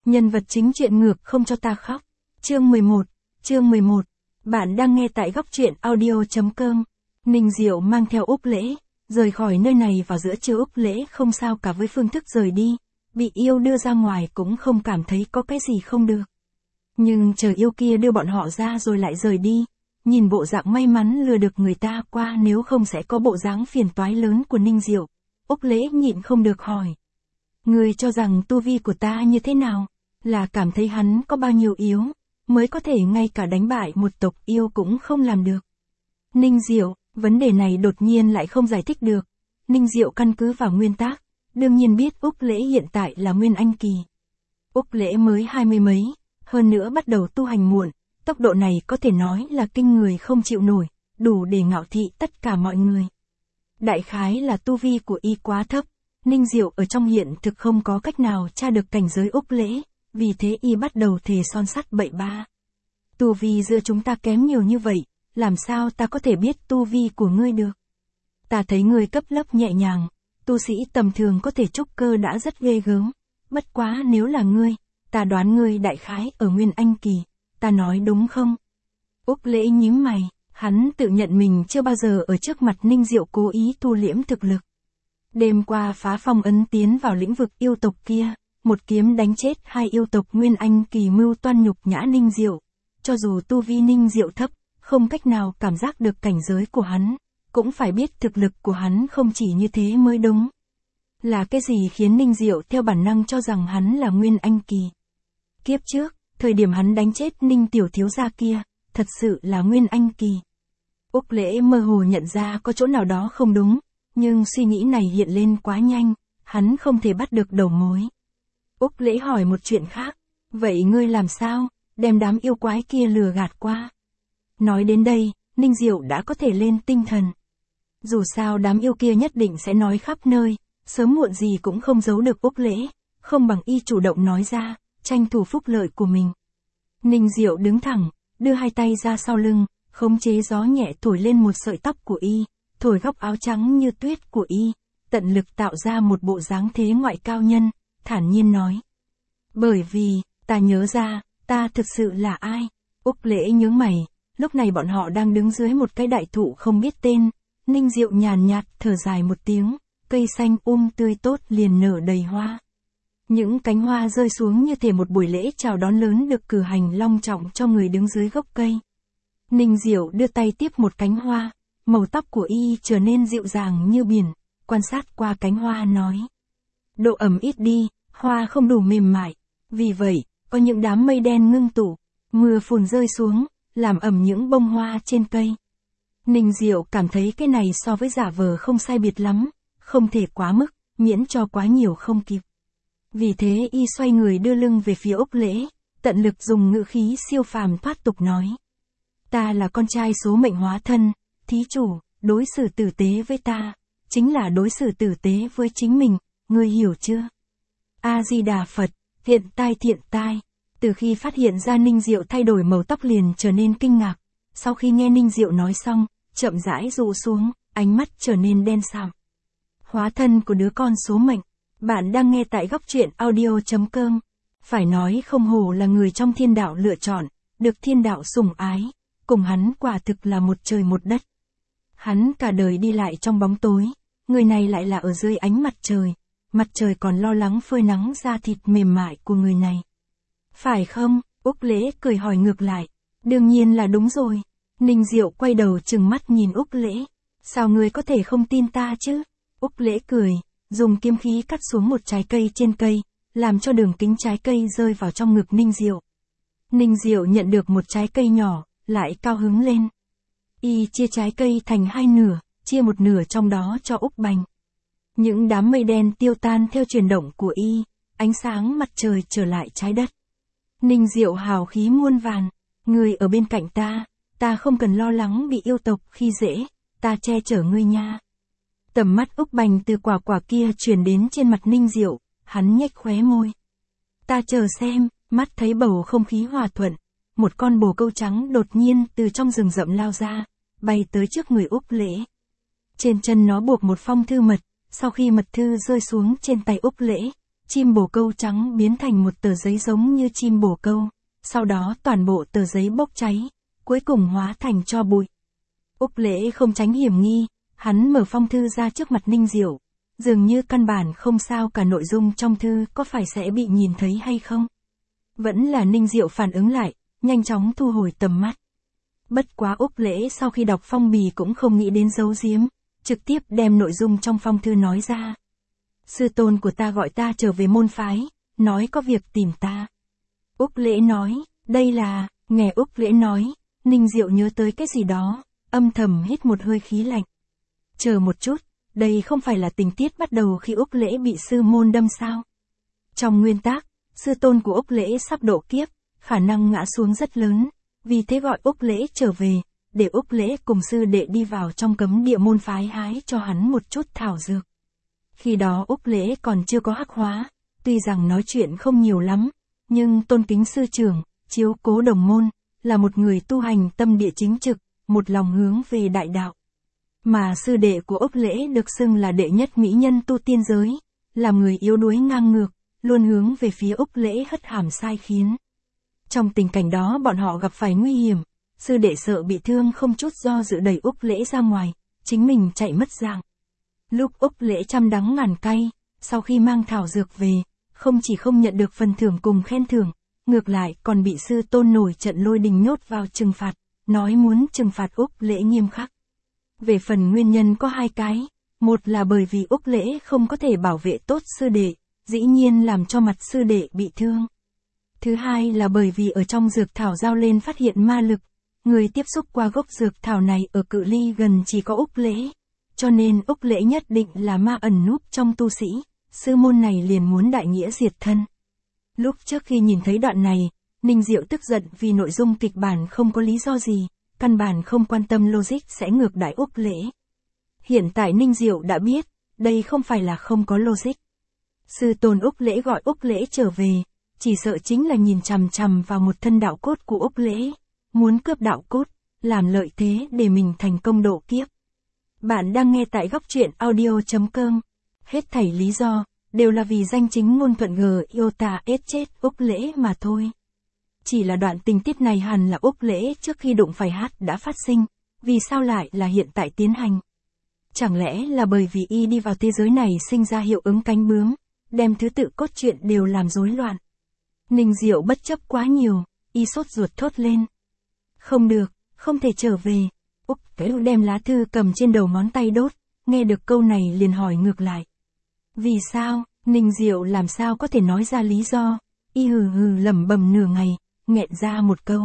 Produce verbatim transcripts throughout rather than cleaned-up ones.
Nhân vật chính chuyện ngược không cho ta khóc. Chương mười một, chương mười một. Bạn đang nghe tại góc truyện audio.com. Ninh Diệu mang theo Úc Lễ, rời khỏi nơi này vào giữa trưa. Úc Lễ không sao cả với phương thức rời đi, bị yêu đưa ra ngoài cũng không cảm thấy có cái gì không được. Nhưng chờ yêu kia đưa bọn họ ra rồi lại rời đi, nhìn bộ dạng may mắn lừa được người ta qua nếu không sẽ có bộ dáng phiền toái lớn của Ninh Diệu. Úc Lễ nhịn không được hỏi. Người cho rằng tu vi của ta như thế nào? Là cảm thấy hắn có bao nhiêu yếu, mới có thể ngay cả đánh bại một tộc yêu cũng không làm được. Ninh Diệu, vấn đề này đột nhiên lại không giải thích được. Ninh Diệu căn cứ vào nguyên tắc, đương nhiên biết Úc Lễ hiện tại là Nguyên Anh kỳ. Úc Lễ mới hai mươi mấy, hơn nữa bắt đầu tu hành muộn, tốc độ này có thể nói là kinh người không chịu nổi, đủ để ngạo thị tất cả mọi người. Đại khái là tu vi của y quá thấp, Ninh Diệu ở trong hiện thực không có cách nào tra được cảnh giới Úc Lễ, vì thế y bắt đầu thề son sắt bậy ba. Tu vi giữa chúng ta kém nhiều như vậy, làm sao ta có thể biết tu vi của ngươi được? Ta thấy ngươi cấp lớp nhẹ nhàng, tu sĩ tầm thường có thể trúc cơ đã rất ghê gớm, bất quá nếu là ngươi, ta đoán ngươi đại khái ở Nguyên Anh kỳ, ta nói đúng không? Úc Lễ nhíu mày, hắn tự nhận mình chưa bao giờ ở trước mặt Ninh Diệu cố ý thu liễm thực lực. Đêm qua phá phong ấn tiến vào lĩnh vực yêu tộc kia, một kiếm đánh chết hai yêu tộc Nguyên Anh kỳ mưu toan nhục nhã Ninh Diệu. Cho dù tu vi Ninh Diệu thấp, không cách nào cảm giác được cảnh giới của hắn, cũng phải biết thực lực của hắn không chỉ như thế mới đúng. Là cái gì khiến Ninh Diệu theo bản năng cho rằng hắn là Nguyên Anh kỳ? Kiếp trước, thời điểm hắn đánh chết Ninh tiểu thiếu gia kia, thật sự là Nguyên Anh kỳ. Úc Lễ mơ hồ nhận ra có chỗ nào đó không đúng, nhưng suy nghĩ này hiện lên quá nhanh, hắn không thể bắt được đầu mối. Úc Lễ hỏi một chuyện khác, vậy ngươi làm sao, đem đám yêu quái kia lừa gạt qua? Nói đến đây, Ninh Diệu đã có thể lên tinh thần. Dù sao đám yêu kia nhất định sẽ nói khắp nơi, sớm muộn gì cũng không giấu được Úc Lễ, không bằng y chủ động nói ra, tranh thủ phúc lợi của mình. Ninh Diệu đứng thẳng, đưa hai tay ra sau lưng, khống chế gió nhẹ thổi lên một sợi tóc của y, thổi góc áo trắng như tuyết của y, tận lực tạo ra một bộ dáng thế ngoại cao nhân, thản nhiên nói. Bởi vì, ta nhớ ra, ta thực sự là ai? Úc Lễ nhướng mày, lúc này bọn họ đang đứng dưới một cái đại thụ không biết tên, Ninh Diệu nhàn nhạt thở dài một tiếng, cây xanh um tươi tốt liền nở đầy hoa. Những cánh hoa rơi xuống như thể một buổi lễ chào đón lớn được cử hành long trọng cho người đứng dưới gốc cây. Ninh Diệu đưa tay tiếp một cánh hoa, màu tóc của y trở nên dịu dàng như biển, quan sát qua cánh hoa nói. Độ ẩm ít đi, hoa không đủ mềm mại, vì vậy, có những đám mây đen ngưng tụ, mưa phùn rơi xuống, làm ẩm những bông hoa trên cây. Ninh Diệu cảm thấy cái này so với giả vờ không sai biệt lắm, không thể quá mức, miễn cho quá nhiều không kịp. Vì thế y xoay người đưa lưng về phía Úc Lễ, tận lực dùng ngữ khí siêu phàm thoát tục nói. Ta là con trai số mệnh hóa thân, thí chủ, đối xử tử tế với ta, chính là đối xử tử tế với chính mình, ngươi hiểu chưa? A-di-đà Phật, thiện tai thiện tai. Từ khi phát hiện ra Ninh Diệu thay đổi màu tóc liền trở nên kinh ngạc, sau khi nghe Ninh Diệu nói xong, chậm rãi rụ xuống, ánh mắt trở nên đen sạm. Hóa thân của đứa con số mệnh, bạn đang nghe tại góc truyện audio.com. Phải nói không hổ là người trong thiên đạo lựa chọn, được thiên đạo sủng ái, cùng hắn quả thực là một trời một đất. Hắn cả đời đi lại trong bóng tối, người này lại là ở dưới ánh mặt trời, mặt trời còn lo lắng phơi nắng da thịt mềm mại của người này. Phải không? Úc Lễ cười hỏi ngược lại. Đương nhiên là đúng rồi. Ninh Diệu quay đầu trừng mắt nhìn Úc Lễ. Sao ngươi có thể không tin ta chứ? Úc Lễ cười, dùng kiếm khí cắt xuống một trái cây trên cây, làm cho đường kính trái cây rơi vào trong ngực Ninh Diệu. Ninh Diệu nhận được một trái cây nhỏ, lại cao hứng lên. Y chia trái cây thành hai nửa, chia một nửa trong đó cho Úc Bành. Những đám mây đen tiêu tan theo chuyển động của y, ánh sáng mặt trời trở lại trái đất. Ninh Diệu hào khí muôn vàn, ngươi ở bên cạnh ta, ta không cần lo lắng bị yêu tộc khi dễ, ta che chở ngươi nha. Tầm mắt Úc Bành từ quả quả kia truyền đến trên mặt Ninh Diệu, hắn nhếch khóe môi. Ta chờ xem, mắt thấy bầu không khí hòa thuận, một con bồ câu trắng đột nhiên từ trong rừng rậm lao ra, bay tới trước người Úc Lễ. Trên chân nó buộc một phong thư mật, sau khi mật thư rơi xuống trên tay Úc Lễ, chim bồ câu trắng biến thành một tờ giấy giống như chim bồ câu, sau đó toàn bộ tờ giấy bốc cháy, cuối cùng hóa thành tro bụi. Úc Lễ không tránh hiểm nghi, hắn mở phong thư ra trước mặt Ninh Diệu, dường như căn bản không sao cả nội dung trong thư có phải sẽ bị nhìn thấy hay không. Vẫn là Ninh Diệu phản ứng lại, nhanh chóng thu hồi tầm mắt. Bất quá Úc Lễ sau khi đọc phong bì cũng không nghĩ đến giấu giếm, trực tiếp đem nội dung trong phong thư nói ra. Sư tôn của ta gọi ta trở về môn phái, nói có việc tìm ta. Úc Lễ nói, đây là, nghe Úc Lễ nói, Ninh Diệu nhớ tới cái gì đó, âm thầm hít một hơi khí lạnh. Chờ một chút, đây không phải là tình tiết bắt đầu khi Úc Lễ bị sư môn đâm sao? Trong nguyên tắc, sư tôn của Úc Lễ sắp độ kiếp, khả năng ngã xuống rất lớn, vì thế gọi Úc Lễ trở về, để Úc Lễ cùng sư đệ đi vào trong cấm địa môn phái hái cho hắn một chút thảo dược. Khi đó Úc Lễ còn chưa có hắc hóa, tuy rằng nói chuyện không nhiều lắm, nhưng tôn kính sư trưởng, chiếu cố đồng môn, là một người tu hành tâm địa chính trực, một lòng hướng về đại đạo. Mà sư đệ của Úc Lễ được xưng là đệ nhất mỹ nhân tu tiên giới, là người yếu đuối ngang ngược, luôn hướng về phía Úc Lễ hất hàm sai khiến. Trong tình cảnh đó bọn họ gặp phải nguy hiểm, sư đệ sợ bị thương không chút do dự đẩy Úc Lễ ra ngoài, chính mình chạy mất dạng. Lúc Úc Lễ trăm đắng ngàn cay, sau khi mang thảo dược về, không chỉ không nhận được phần thưởng cùng khen thưởng, ngược lại còn bị sư tôn nổi trận lôi đình nhốt vào trừng phạt, nói muốn trừng phạt Úc Lễ nghiêm khắc. Về phần nguyên nhân có hai cái, một là bởi vì Úc Lễ không có thể bảo vệ tốt sư đệ, dĩ nhiên làm cho mặt sư đệ bị thương. Thứ hai là bởi vì ở trong dược thảo giao lên phát hiện ma lực, người tiếp xúc qua gốc dược thảo này ở cự ly gần chỉ có Úc Lễ, cho nên Úc Lễ nhất định là ma ẩn núp trong tu sĩ, sư môn này liền muốn đại nghĩa diệt thân. Lúc trước khi nhìn thấy đoạn này, Ninh Diệu tức giận vì nội dung kịch bản không có lý do gì, căn bản không quan tâm logic sẽ ngược đãi Úc Lễ. Hiện tại Ninh Diệu đã biết, đây không phải là không có logic. Sư tôn Úc Lễ gọi Úc Lễ trở về, chỉ sợ chính là nhìn chằm chằm vào một thân đạo cốt của Úc Lễ, muốn cướp đạo cốt, làm lợi thế để mình thành công độ kiếp. Bạn đang nghe tại góc truyện audio chấm com. Hết thảy lý do, đều là vì danh chính ngôn thuận G Iota ết chết Úc Lễ mà thôi. Chỉ là đoạn tình tiết này hẳn là Úc Lễ trước khi đụng phải hát đã phát sinh, vì sao lại là hiện tại tiến hành? Chẳng lẽ là bởi vì y đi vào thế giới này sinh ra hiệu ứng cánh bướm, đem thứ tự cốt truyện đều làm rối loạn. Ninh Diệu bất chấp quá nhiều, y sốt ruột thốt lên. Không được, không thể trở về. Úc Lễ đem lá thư cầm trên đầu ngón tay đốt, nghe được câu này liền hỏi ngược lại. Vì sao? Ninh Diệu làm sao có thể nói ra lý do? Y hừ hừ lẩm bẩm nửa ngày, nghẹn ra một câu.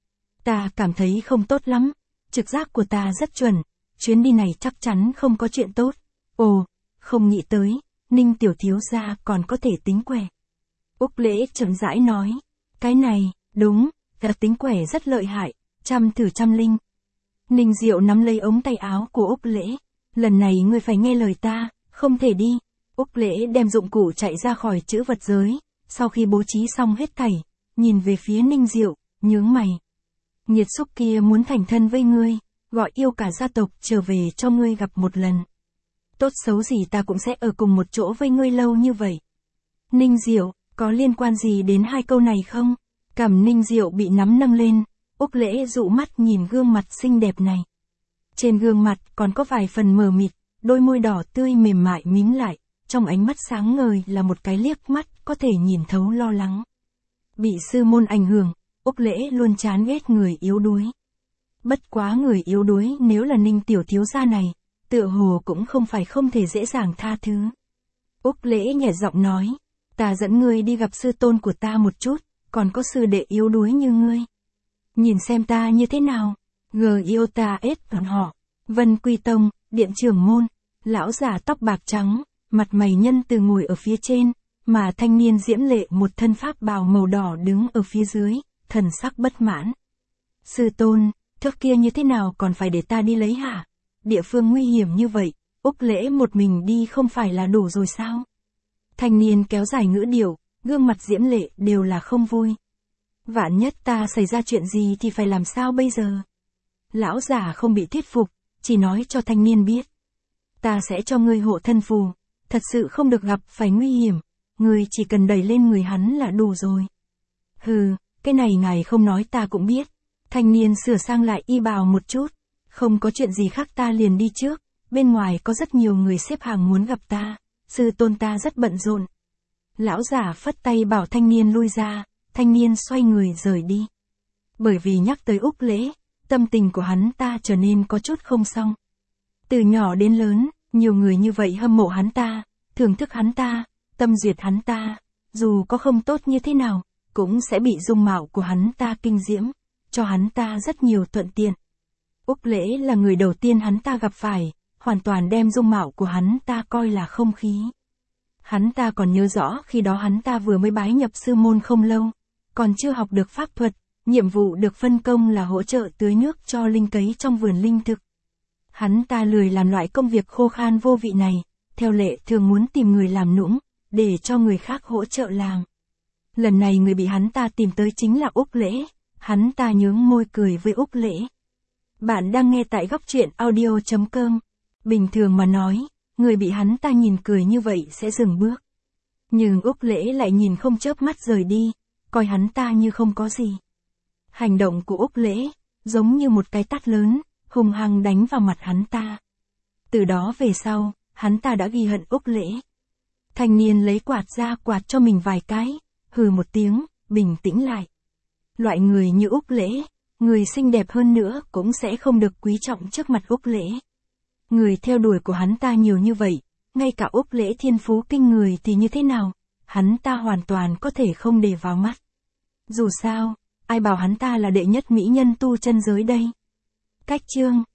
Ta cảm thấy không tốt lắm, trực giác của ta rất chuẩn, chuyến đi này chắc chắn không có chuyện tốt. Ồ, không nghĩ tới, Ninh tiểu thiếu gia còn có thể tính quẻ. Úc Lễ chậm rãi nói, cái này, đúng, ta tính quẻ rất lợi hại, trăm thử trăm linh. Ninh Diệu nắm lấy ống tay áo của Úc Lễ, lần này ngươi phải nghe lời ta, không thể đi. Úc Lễ đem dụng cụ chạy ra khỏi chữ vật giới, sau khi bố trí xong hết thảy, nhìn về phía Ninh Diệu, nhướng mày. Nhiệt xúc kia muốn thành thân với ngươi, gọi yêu cả gia tộc trở về cho ngươi gặp một lần. Tốt xấu gì ta cũng sẽ ở cùng một chỗ với ngươi lâu như vậy. Ninh Diệu, có liên quan gì đến hai câu này không? Cằm Ninh Diệu bị nắm nâng lên, Úc Lễ dụ mắt nhìn gương mặt xinh đẹp này. Trên gương mặt còn có vài phần mờ mịt, đôi môi đỏ tươi mềm mại mím lại, trong ánh mắt sáng ngời là một cái liếc mắt có thể nhìn thấu lo lắng. Bị sư môn ảnh hưởng, Úc Lễ luôn chán ghét người yếu đuối. Bất quá người yếu đuối nếu là Ninh tiểu thiếu gia này, tựa hồ cũng không phải không thể dễ dàng tha thứ. Úc Lễ nhẹ giọng nói, ta dẫn ngươi đi gặp sư tôn của ta một chút, còn có sư đệ yếu đuối như ngươi. Nhìn xem ta như thế nào. G Iota S họ, Vân Quy Tông, điện trưởng môn, lão giả tóc bạc trắng, mặt mày nhân từ ngồi ở phía trên, mà thanh niên diễm lệ một thân pháp bào màu đỏ đứng ở phía dưới, thần sắc bất mãn. Sư tôn, thước kia như thế nào còn phải để ta đi lấy hả? Địa phương nguy hiểm như vậy, Úc Lễ một mình đi không phải là đủ rồi sao? Thanh niên kéo dài ngữ điệu, gương mặt diễm lệ đều là không vui. Vạn nhất ta xảy ra chuyện gì thì phải làm sao bây giờ? Lão giả không bị thuyết phục, chỉ nói cho thanh niên biết. Ta sẽ cho ngươi hộ thân phù, thật sự không được gặp phải nguy hiểm, người chỉ cần đẩy lên người hắn là đủ rồi. Hừ, cái này ngài không nói ta cũng biết. Thanh niên sửa sang lại y bào một chút. Không có chuyện gì khác ta liền đi trước, bên ngoài có rất nhiều người xếp hàng muốn gặp ta, sư tôn ta rất bận rộn. Lão giả phất tay bảo thanh niên lui ra, thanh niên xoay người rời đi. Bởi vì nhắc tới Úc Lễ, tâm tình của hắn ta trở nên có chút không xong. Từ nhỏ đến lớn, nhiều người như vậy hâm mộ hắn ta, thưởng thức hắn ta, tâm duyệt hắn ta, dù có không tốt như thế nào, cũng sẽ bị dung mạo của hắn ta kinh diễm, cho hắn ta rất nhiều thuận tiện. Úc Lễ là người đầu tiên hắn ta gặp phải, hoàn toàn đem dung mạo của hắn ta coi là không khí. Hắn ta còn nhớ rõ khi đó hắn ta vừa mới bái nhập sư môn không lâu, còn chưa học được pháp thuật, nhiệm vụ được phân công là hỗ trợ tưới nước cho linh cấy trong vườn linh thực. Hắn ta lười làm loại công việc khô khan vô vị này, theo lệ thường muốn tìm người làm nũng, để cho người khác hỗ trợ làm. Lần này người bị hắn ta tìm tới chính là Úc Lễ, hắn ta nhướng môi cười với Úc Lễ. Bạn đang nghe tại góc truyện audio chấm com. Bình thường mà nói, người bị hắn ta nhìn cười như vậy sẽ dừng bước. Nhưng Úc Lễ lại nhìn không chớp mắt rời đi, coi hắn ta như không có gì. Hành động của Úc Lễ, giống như một cái tát lớn, hung hăng đánh vào mặt hắn ta. Từ đó về sau, hắn ta đã ghi hận Úc Lễ. Thanh niên lấy quạt ra quạt cho mình vài cái, hừ một tiếng, bình tĩnh lại. Loại người như Úc Lễ, người xinh đẹp hơn nữa cũng sẽ không được quý trọng trước mặt Úc Lễ. Người theo đuổi của hắn ta nhiều như vậy, ngay cả Úc Lễ thiên phú kinh người thì như thế nào, hắn ta hoàn toàn có thể không để vào mắt. Dù sao, ai bảo hắn ta là đệ nhất mỹ nhân tu chân giới đây. Cách chương